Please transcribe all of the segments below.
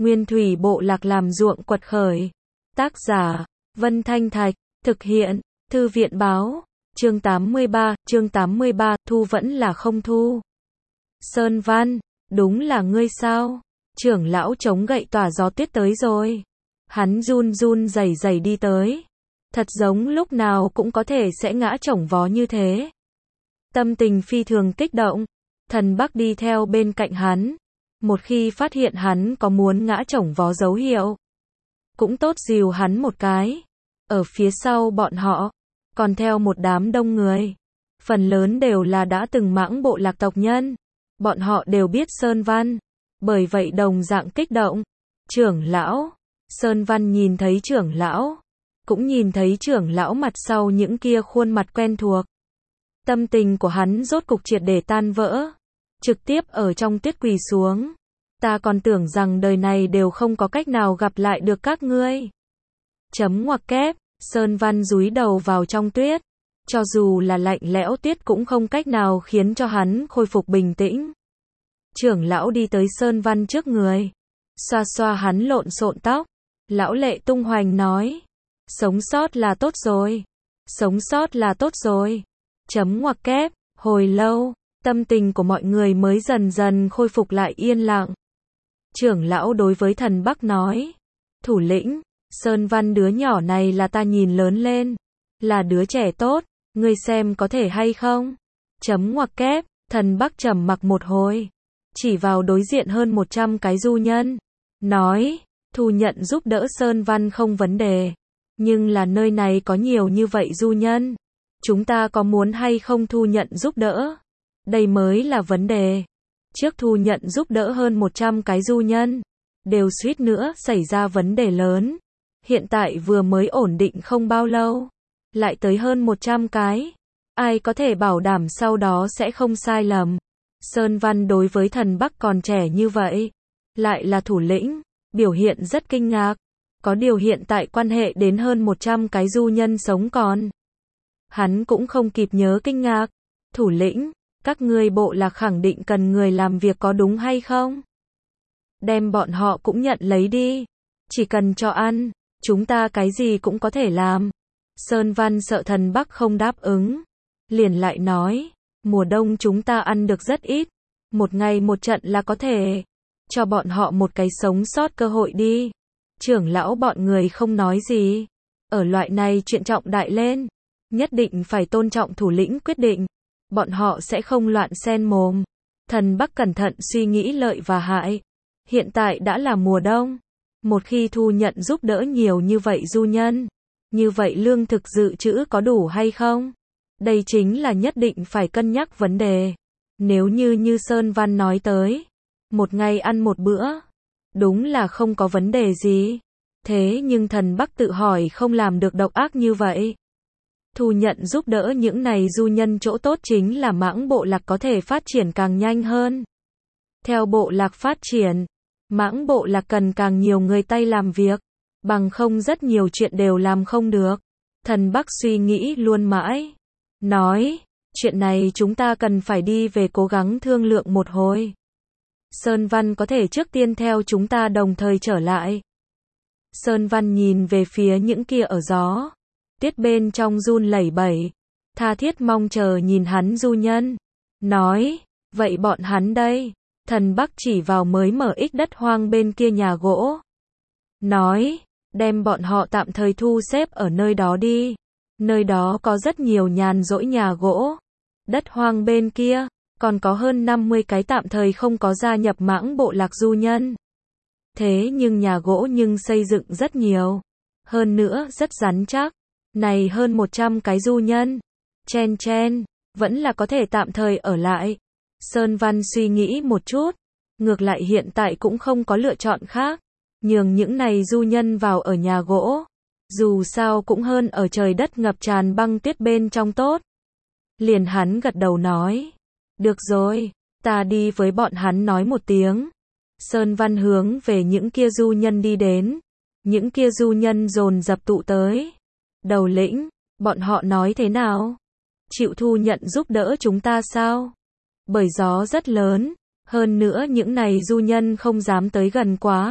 Nguyên thủy bộ lạc làm ruộng quật khởi. Tác giả, Vân Thanh Thạch, thực hiện, Thư viện báo, chương 83, thu vẫn là không thu. Sơn Văn, đúng là ngươi sao? Trưởng lão chống gậy tỏa gió tuyết tới rồi. Hắn run run rẩy rẩy đi tới. Thật giống lúc nào cũng có thể sẽ ngã chổng vó như thế. Tâm tình phi thường kích động. Thần Bắc đi theo bên cạnh hắn. Một khi phát hiện hắn có muốn ngã chổng vó dấu hiệu, cũng tốt dìu hắn một cái. Ở phía sau bọn họ, còn theo một đám đông người. Phần lớn đều là đã từng mãng bộ lạc tộc nhân. Bọn họ đều biết Sơn Văn. Bởi vậy đồng dạng kích động. Trưởng lão. Sơn Văn nhìn thấy trưởng lão. Cũng nhìn thấy trưởng lão mặt sau những kia khuôn mặt quen thuộc. Tâm tình của hắn rốt cục triệt để tan vỡ. Trực tiếp ở trong tuyết quỳ xuống. Ta còn tưởng rằng đời này đều không có cách nào gặp lại được các ngươi. Chấm ngoặc kép, Sơn Văn dúi đầu vào trong tuyết. Cho dù là lạnh lẽo tuyết cũng không cách nào khiến cho hắn khôi phục bình tĩnh. Trưởng lão đi tới Sơn Văn trước người. Xoa xoa hắn lộn xộn tóc. Lão lệ tung hoành nói. Sống sót là tốt rồi. Sống sót là tốt rồi. Chấm ngoặc kép, hồi lâu, tâm tình của mọi người mới dần dần khôi phục lại yên lặng. Trưởng lão đối với Thần Bắc nói. Thủ lĩnh, Sơn Văn đứa nhỏ này là ta nhìn lớn lên. Là đứa trẻ tốt, ngươi xem có thể hay không? Chấm ngoặc kép, Thần Bắc trầm mặc một hồi. Chỉ vào đối diện hơn 100 cái du nhân. Nói, thu nhận giúp đỡ Sơn Văn không vấn đề. Nhưng là nơi này có nhiều như vậy du nhân. Chúng ta có muốn hay không thu nhận giúp đỡ? Đây mới là vấn đề. Trước thu nhận giúp đỡ hơn 100 cái du nhân. Đều suýt nữa xảy ra vấn đề lớn. Hiện tại vừa mới ổn định không bao lâu. Lại tới hơn 100 cái. Ai có thể bảo đảm sau đó sẽ không sai lầm. Sơn Văn đối với Thần Bắc còn trẻ như vậy. Lại là thủ lĩnh. Biểu hiện rất kinh ngạc. Có điều hiện tại quan hệ đến hơn 100 cái du nhân sống còn. Hắn cũng không kịp nhớ kinh ngạc. Thủ lĩnh, các ngươi bộ lạc khẳng định cần người làm việc có đúng hay không? Đem bọn họ cũng nhận lấy đi. Chỉ cần cho ăn, chúng ta cái gì cũng có thể làm. Sơn Văn sợ Thần Bắc không đáp ứng. Liền lại nói, mùa đông chúng ta ăn được rất ít. Một ngày một trận là có thể. Cho bọn họ một cái sống sót cơ hội đi. Trưởng lão bọn người không nói gì. Ở loại này chuyện trọng đại lên. Nhất định phải tôn trọng thủ lĩnh quyết định. Bọn họ sẽ không loạn xen mồm. Thần Bắc cẩn thận suy nghĩ lợi và hại. Hiện tại đã là mùa đông. Một khi thu nhận giúp đỡ nhiều như vậy du nhân. Như vậy lương thực dự trữ có đủ hay không? Đây chính là nhất định phải cân nhắc vấn đề. Nếu như Sơn Văn nói tới. Một ngày ăn một bữa. Đúng là không có vấn đề gì. Thế nhưng Thần Bắc tự hỏi không làm được độc ác như vậy. Thu nhận giúp đỡ những này du nhân chỗ tốt chính là mãng bộ lạc có thể phát triển càng nhanh hơn. Theo bộ lạc phát triển, mãng bộ lạc cần càng nhiều người tay làm việc, bằng không rất nhiều chuyện đều làm không được. Thần Bắc suy nghĩ luôn mãi. Nói, chuyện này chúng ta cần phải đi về cố gắng thương lượng một hồi. Sơn Văn có thể trước tiên theo chúng ta đồng thời trở lại. Sơn Văn nhìn về phía những kia ở gió. Tuyết bên trong run lẩy bẩy. Tha thiết mong chờ nhìn hắn du nhân. Nói, vậy bọn hắn đây. Thần Bắc chỉ vào mới mở ích đất hoang bên kia nhà gỗ. Nói, đem bọn họ tạm thời thu xếp ở nơi đó đi. Nơi đó có rất nhiều nhàn rỗi nhà gỗ. Đất hoang bên kia, còn có hơn 50 cái tạm thời không có gia nhập mãng bộ lạc du nhân. Thế nhưng nhà gỗ nhưng xây dựng rất nhiều. Hơn nữa rất rắn chắc. Này hơn 100 cái du nhân. Chen, vẫn là có thể tạm thời ở lại. Sơn Văn suy nghĩ một chút. Ngược lại hiện tại cũng không có lựa chọn khác. Nhường những này du nhân vào ở nhà gỗ. Dù sao cũng hơn ở trời đất ngập tràn băng tuyết bên trong tốt. Liền hắn gật đầu nói. Được rồi, ta đi với bọn hắn nói một tiếng. Sơn Văn hướng về những kia du nhân đi đến. Những kia du nhân dồn dập tụ tới. Đầu lĩnh, bọn họ nói thế nào? Chịu thu nhận giúp đỡ chúng ta sao? Bởi gió rất lớn, hơn nữa những này du nhân không dám tới gần quá.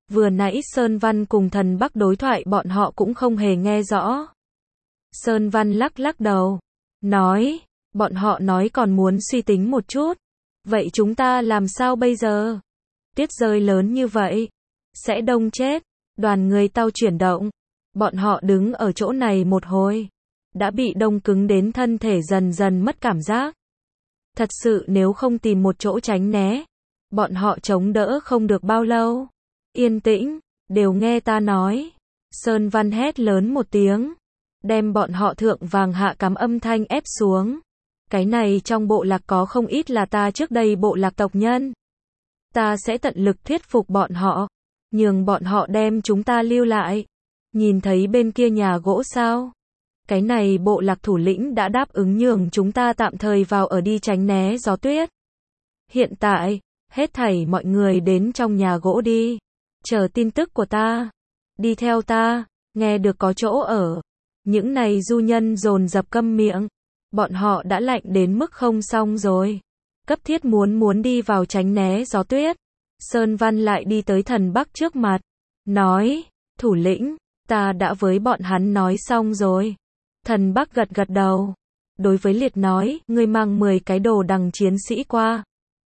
Vừa nãy Sơn Văn cùng Thần Bắc đối thoại bọn họ cũng không hề nghe rõ. Sơn Văn lắc lắc đầu, nói, bọn họ nói còn muốn suy tính một chút. Vậy chúng ta làm sao bây giờ? Tuyết rơi lớn như vậy, sẽ đông chết. Đoàn người tàu chuyển động. Bọn họ đứng ở chỗ này một hồi, đã bị đông cứng đến thân thể dần dần mất cảm giác. Thật sự nếu không tìm một chỗ tránh né, bọn họ chống đỡ không được bao lâu. Yên tĩnh, đều nghe ta nói. Sơn Văn hét lớn một tiếng, đem bọn họ thượng vàng hạ cắm âm thanh ép xuống. Cái này trong bộ lạc có không ít là ta trước đây bộ lạc tộc nhân. Ta sẽ tận lực thuyết phục bọn họ, nhường bọn họ đem chúng ta lưu lại. Nhìn thấy bên kia nhà gỗ sao? Cái này bộ lạc thủ lĩnh đã đáp ứng nhường chúng ta tạm thời vào ở đi tránh né gió tuyết. Hiện tại, hết thảy mọi người đến trong nhà gỗ đi. Chờ tin tức của ta. Đi theo ta, nghe được có chỗ ở. Những này du nhân dồn dập câm miệng. Bọn họ đã lạnh đến mức không xong rồi. Cấp thiết muốn đi vào tránh né gió tuyết. Sơn Văn lại đi tới Thần Bắc trước mặt. Nói, thủ lĩnh, ta đã với bọn hắn nói xong rồi. Thần Bắc gật gật đầu. Đối với Liệt nói, ngươi mang 10 cái đồ đằng chiến sĩ qua.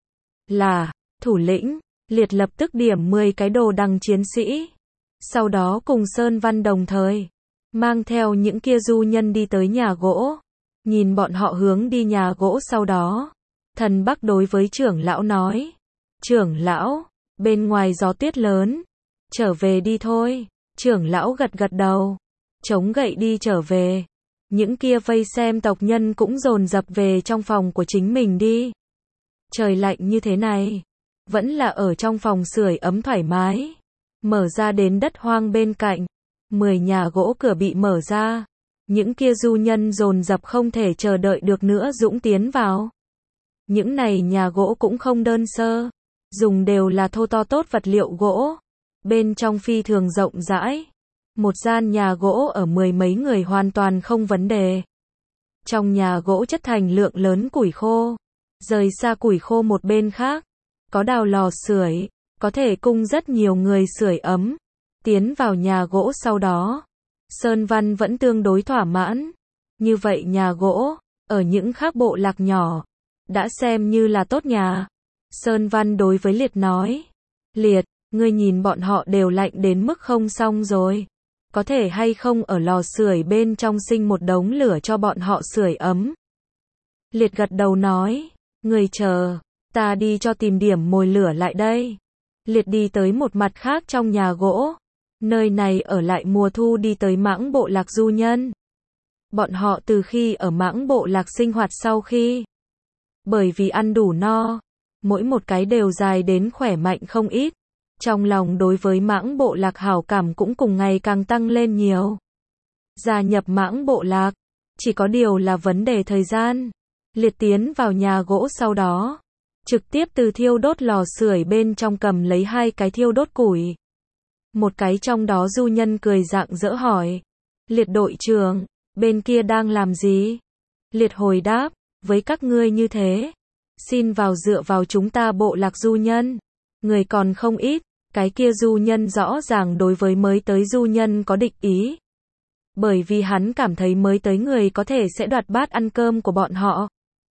Là, thủ lĩnh, Liệt lập tức điểm 10 cái đồ đằng chiến sĩ. Sau đó cùng Sơn Văn đồng thời, mang theo những kia du nhân đi tới nhà gỗ. Nhìn bọn họ hướng đi nhà gỗ sau đó. Thần Bắc đối với trưởng lão nói. Trưởng lão, bên ngoài gió tuyết lớn. Trở về đi thôi. Trưởng lão gật gật đầu. Chống gậy đi trở về. Những kia vây xem tộc nhân cũng dồn dập về trong phòng của chính mình đi. Trời lạnh như thế này. Vẫn là ở trong phòng sưởi ấm thoải mái. Mở ra đến đất hoang bên cạnh. 10 nhà gỗ cửa bị mở ra. Những kia du nhân dồn dập không thể chờ đợi được nữa dũng tiến vào. Những này nhà gỗ cũng không đơn sơ. Dùng đều là thô to tốt vật liệu gỗ. Bên trong phi thường rộng rãi. Một gian nhà gỗ ở 10 mấy người hoàn toàn không vấn đề. Trong nhà gỗ chất thành lượng lớn củi khô. Rời xa củi khô một bên khác. Có đào lò sưởi. Có thể cung rất nhiều người sưởi ấm. Tiến vào nhà gỗ sau đó. Sơn Văn vẫn tương đối thỏa mãn. Như vậy nhà gỗ, ở những khác bộ lạc nhỏ, đã xem như là tốt nhà. Sơn Văn đối với Liệt nói. Liệt, ngươi nhìn bọn họ đều lạnh đến mức không xong rồi. Có thể hay không ở lò sưởi bên trong sinh một đống lửa cho bọn họ sưởi ấm. Liệt gật đầu nói. Ngươi chờ, ta đi cho tìm điểm mồi lửa lại đây. Liệt đi tới một mặt khác trong nhà gỗ. Nơi này ở lại mùa thu đi tới mãng bộ lạc du nhân. Bọn họ từ khi ở mãng bộ lạc sinh hoạt sau khi. Bởi vì ăn đủ no. Mỗi một cái đều dài đến khỏe mạnh không ít. Trong lòng đối với mãng bộ lạc hảo cảm cũng cùng ngày càng tăng lên nhiều. Gia nhập mãng bộ lạc. Chỉ có điều là vấn đề thời gian. Liệt tiến vào nhà gỗ sau đó. Trực tiếp từ thiêu đốt lò sưởi bên trong cầm lấy 2 cái thiêu đốt củi. Một cái trong đó du nhân cười rạng rỡ hỏi. Liệt đội trưởng, bên kia đang làm gì? Liệt hồi đáp, với các ngươi như thế. Xin vào dựa vào chúng ta bộ lạc du nhân. Người còn không ít, cái kia du nhân rõ ràng đối với mới tới du nhân có địch ý. Bởi vì hắn cảm thấy mới tới người có thể sẽ đoạt bát ăn cơm của bọn họ.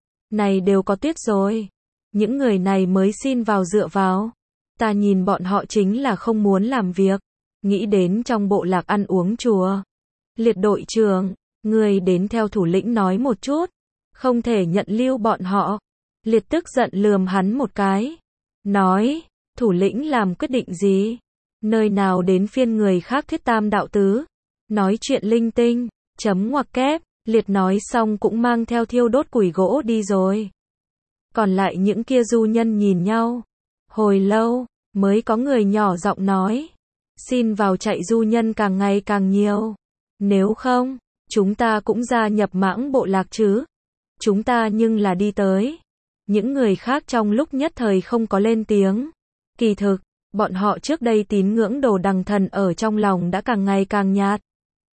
Này đều có tuyết rồi. Những người này mới xin vào dựa vào. Ta nhìn bọn họ chính là không muốn làm việc. Nghĩ đến trong bộ lạc ăn uống chùa. Liệt đội trưởng, người đến theo thủ lĩnh nói một chút. Không thể nhận lưu bọn họ. Liệt tức giận lườm hắn một cái. Nói, thủ lĩnh làm quyết định gì? Nơi nào đến phiên người khác thuyết tam đạo tứ. Nói chuyện linh tinh, chấm ngoặc kép. Liệt nói xong cũng mang theo thiêu đốt củi gỗ đi rồi. Còn lại những kia du nhân nhìn nhau. Hồi lâu, mới có người nhỏ giọng nói. Xin vào chạy du nhân càng ngày càng nhiều. Nếu không, chúng ta cũng gia nhập mãng bộ lạc chứ. Chúng ta nhưng là đi tới. Những người khác trong lúc nhất thời không có lên tiếng. Kỳ thực, bọn họ trước đây tín ngưỡng đồ đằng thần ở trong lòng đã càng ngày càng nhạt.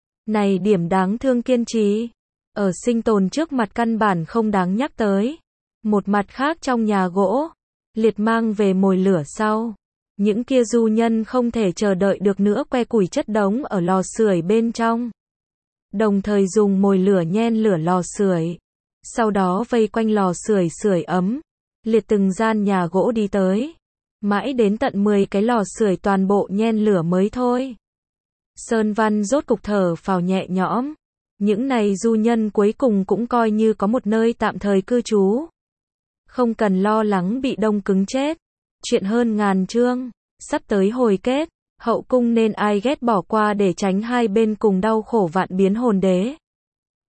Này điểm đáng thương kiên trì. Ở sinh tồn trước mặt căn bản không đáng nhắc tới. Một mặt khác trong nhà gỗ. Liệt mang về mồi lửa sau. Những kia du nhân không thể chờ đợi được nữa que củi chất đống ở lò sưởi bên trong. Đồng thời dùng mồi lửa nhen lửa lò sưởi. Sau đó vây quanh lò sưởi sưởi ấm. Liệt từng gian nhà gỗ đi tới. Mãi đến tận 10 cái lò sưởi toàn bộ nhen lửa mới thôi. Sơn Văn rốt cục thở phào nhẹ nhõm. Những này du nhân cuối cùng cũng coi như có một nơi tạm thời cư trú. Không cần lo lắng bị đông cứng chết. Chuyện hơn ngàn chương. Sắp tới hồi kết. Hậu cung nên ai ghét bỏ qua để tránh hai bên cùng đau khổ vạn biến hồn đế.